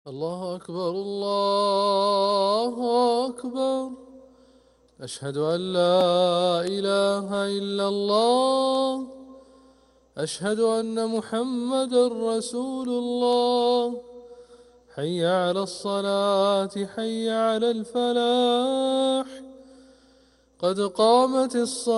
الله أكبر الله أكبر. أشهد أن لا إله إلا الله. أشهد أن محمدا رسول الله. حي على الصلاة حي على الفلاح. قد قامت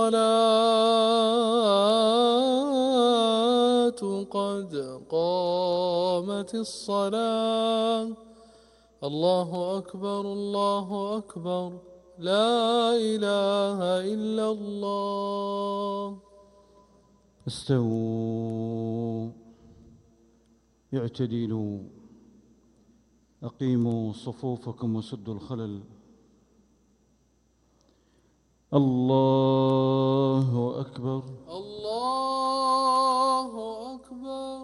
الصلاة قد قامت الصلاة. الله أكبر الله أكبر. لا إله إلا الله. استووا، اعتدلوا، أقيموا صفوفكم وسدوا الخلل. الله أكبر الله أكبر.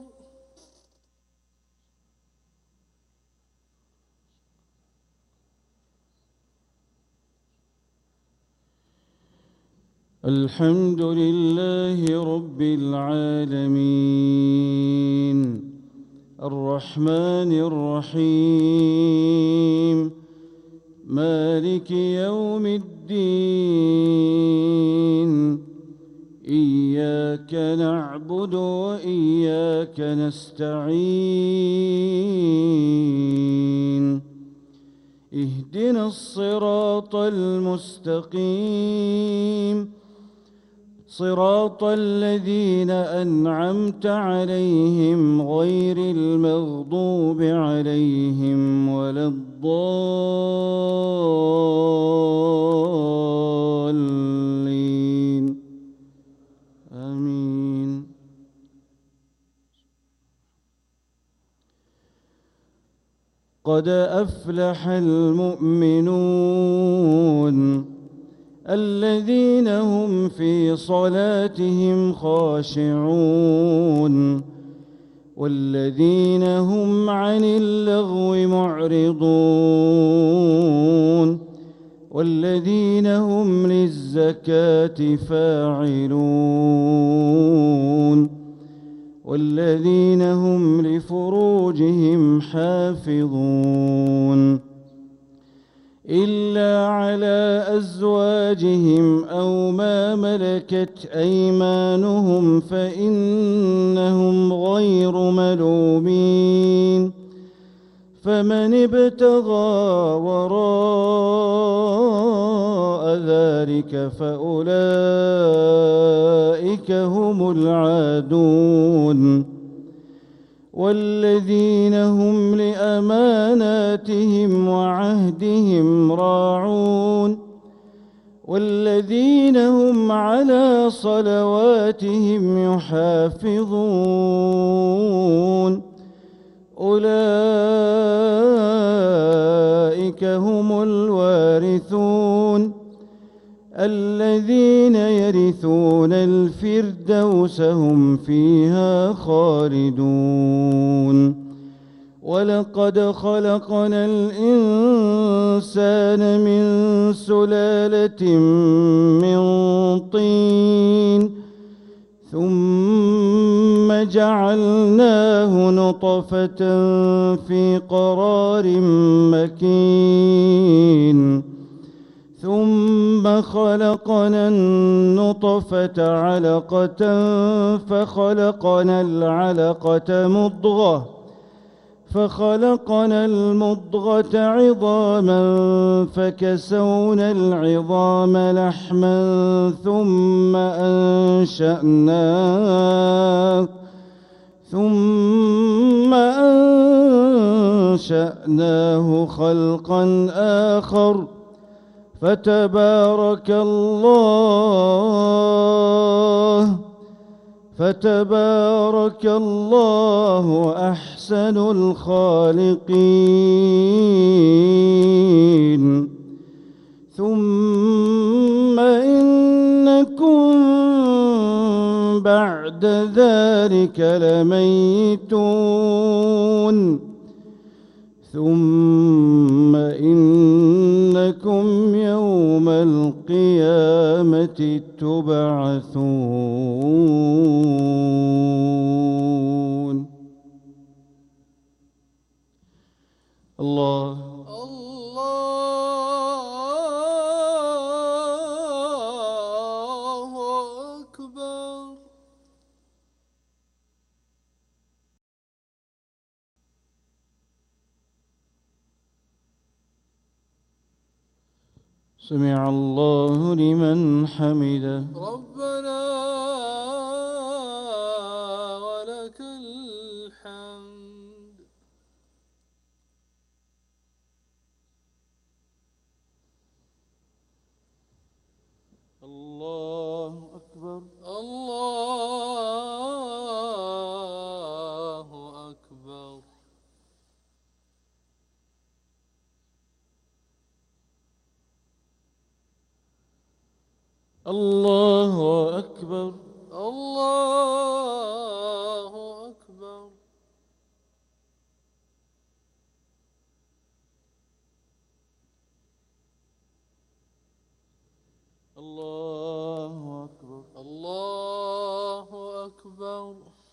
الحمد لله رب العالمين الرحمن الرحيم مالك يوم الدين. إياك نعبد وإياك نستعين. اهدنا الصراط المستقيم، صراط الذين أنعمت عليهم غير المغضوب عليهم ولا الضالين. آمين. قد أفلح المؤمنون الذين هم في صلاتهم خاشعون والذين هم عن اللغو معرضون والذين هم للزكاة فاعلون والذين هم لفروجهم حافظون إلا على أزواجهم أو ما ملكت أيمانهم فإنهم غير ملومين. فمن ابتغى وراء ذلك فأولئك هم العادون. والذين هم لأماناتهم وعهدهم راعون والذين هم على صلواتهم يحافظون أولئك هم الوارثون الذين يرثون الفردوس هم فيها خالدون. ولقد خلقنا الإنسان من سلالة من طين ثم جعلناه نطفة في قرار مكين ثم خلقنا النطفة علقة فخلقنا العلقة مضغة فخلقنا المضغة عظاما فكسونا العظام لحما ثم أنشأناه خلقا آخر فتبارك الله أحسن الخالقين. ثم إنكم بعد ذلك لميتون ثم إنكم يوم القيامة تبعثون. الله الله أكبر. سمع الله لمن حمده. ربنا ولك الحمد. الله أكبر. الله أكبر. الله أكبر. الله أكبر. الله أكبر. الله أكبر.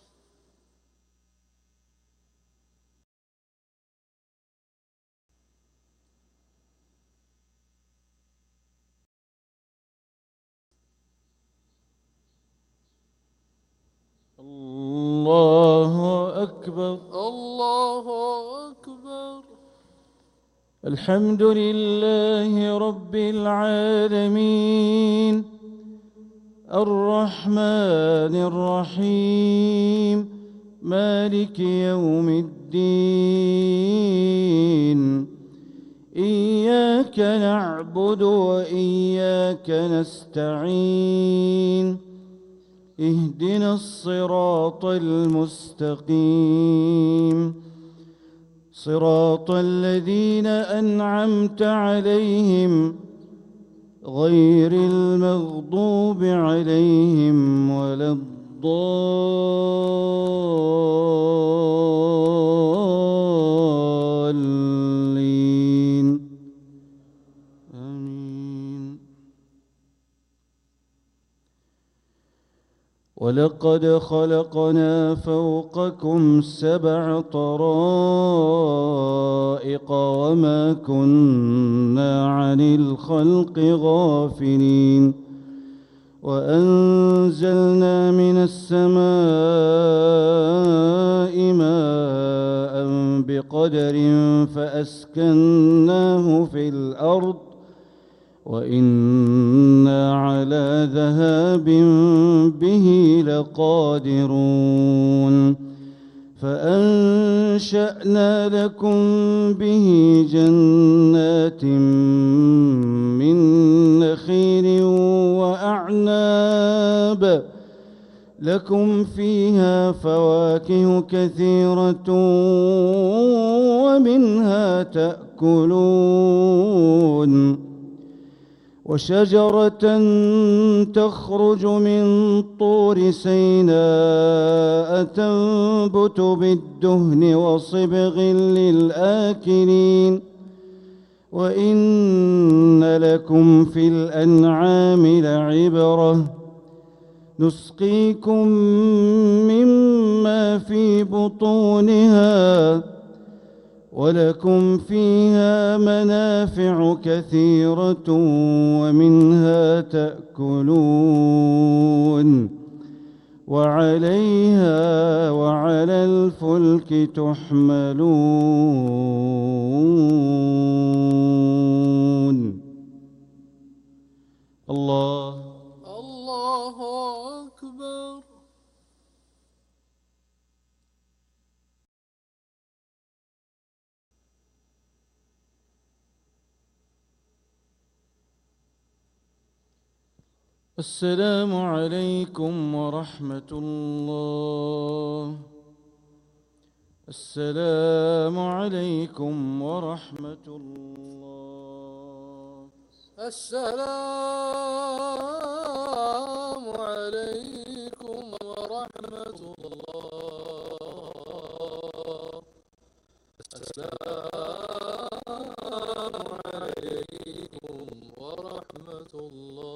الله أكبر. الله أكبر. الحمد لله رب العالمين الرحمن الرحيم مالك يوم الدين إياك نعبد وإياك نستعين اهدنا الصراط المستقيم صراط الذين أنعمت عليهم غير المغضوب عليهم ولا الضالين آمين. ولقد خلقنا فوقكم 7 طرائق وما كنا عن الخلق غافلين وأنزلنا من السماء ماء بقدر فأسكناه في الأرض وإنا على ذهاب به لقادرون فأنشأنا لكم به جنات من نخيل وأعناب لكم فيها فواكه كثيرة ومنها تأكلون وشجرة تخرج من طور سيناء تنبت بالدهن وصبغ للآكلين وإن لكم في الأنعام لعبرة نسقيكم مما في بطونها ولكم فيها منافع كثيرة ومنها تأكلون وعليها وعلى الفلك تحملون. الله أكبر. السلام عليكم ورحمة الله. السلام عليكم ورحمة الله. السلام عليكم ورحمة الله. السلام عليكم ورحمة الله.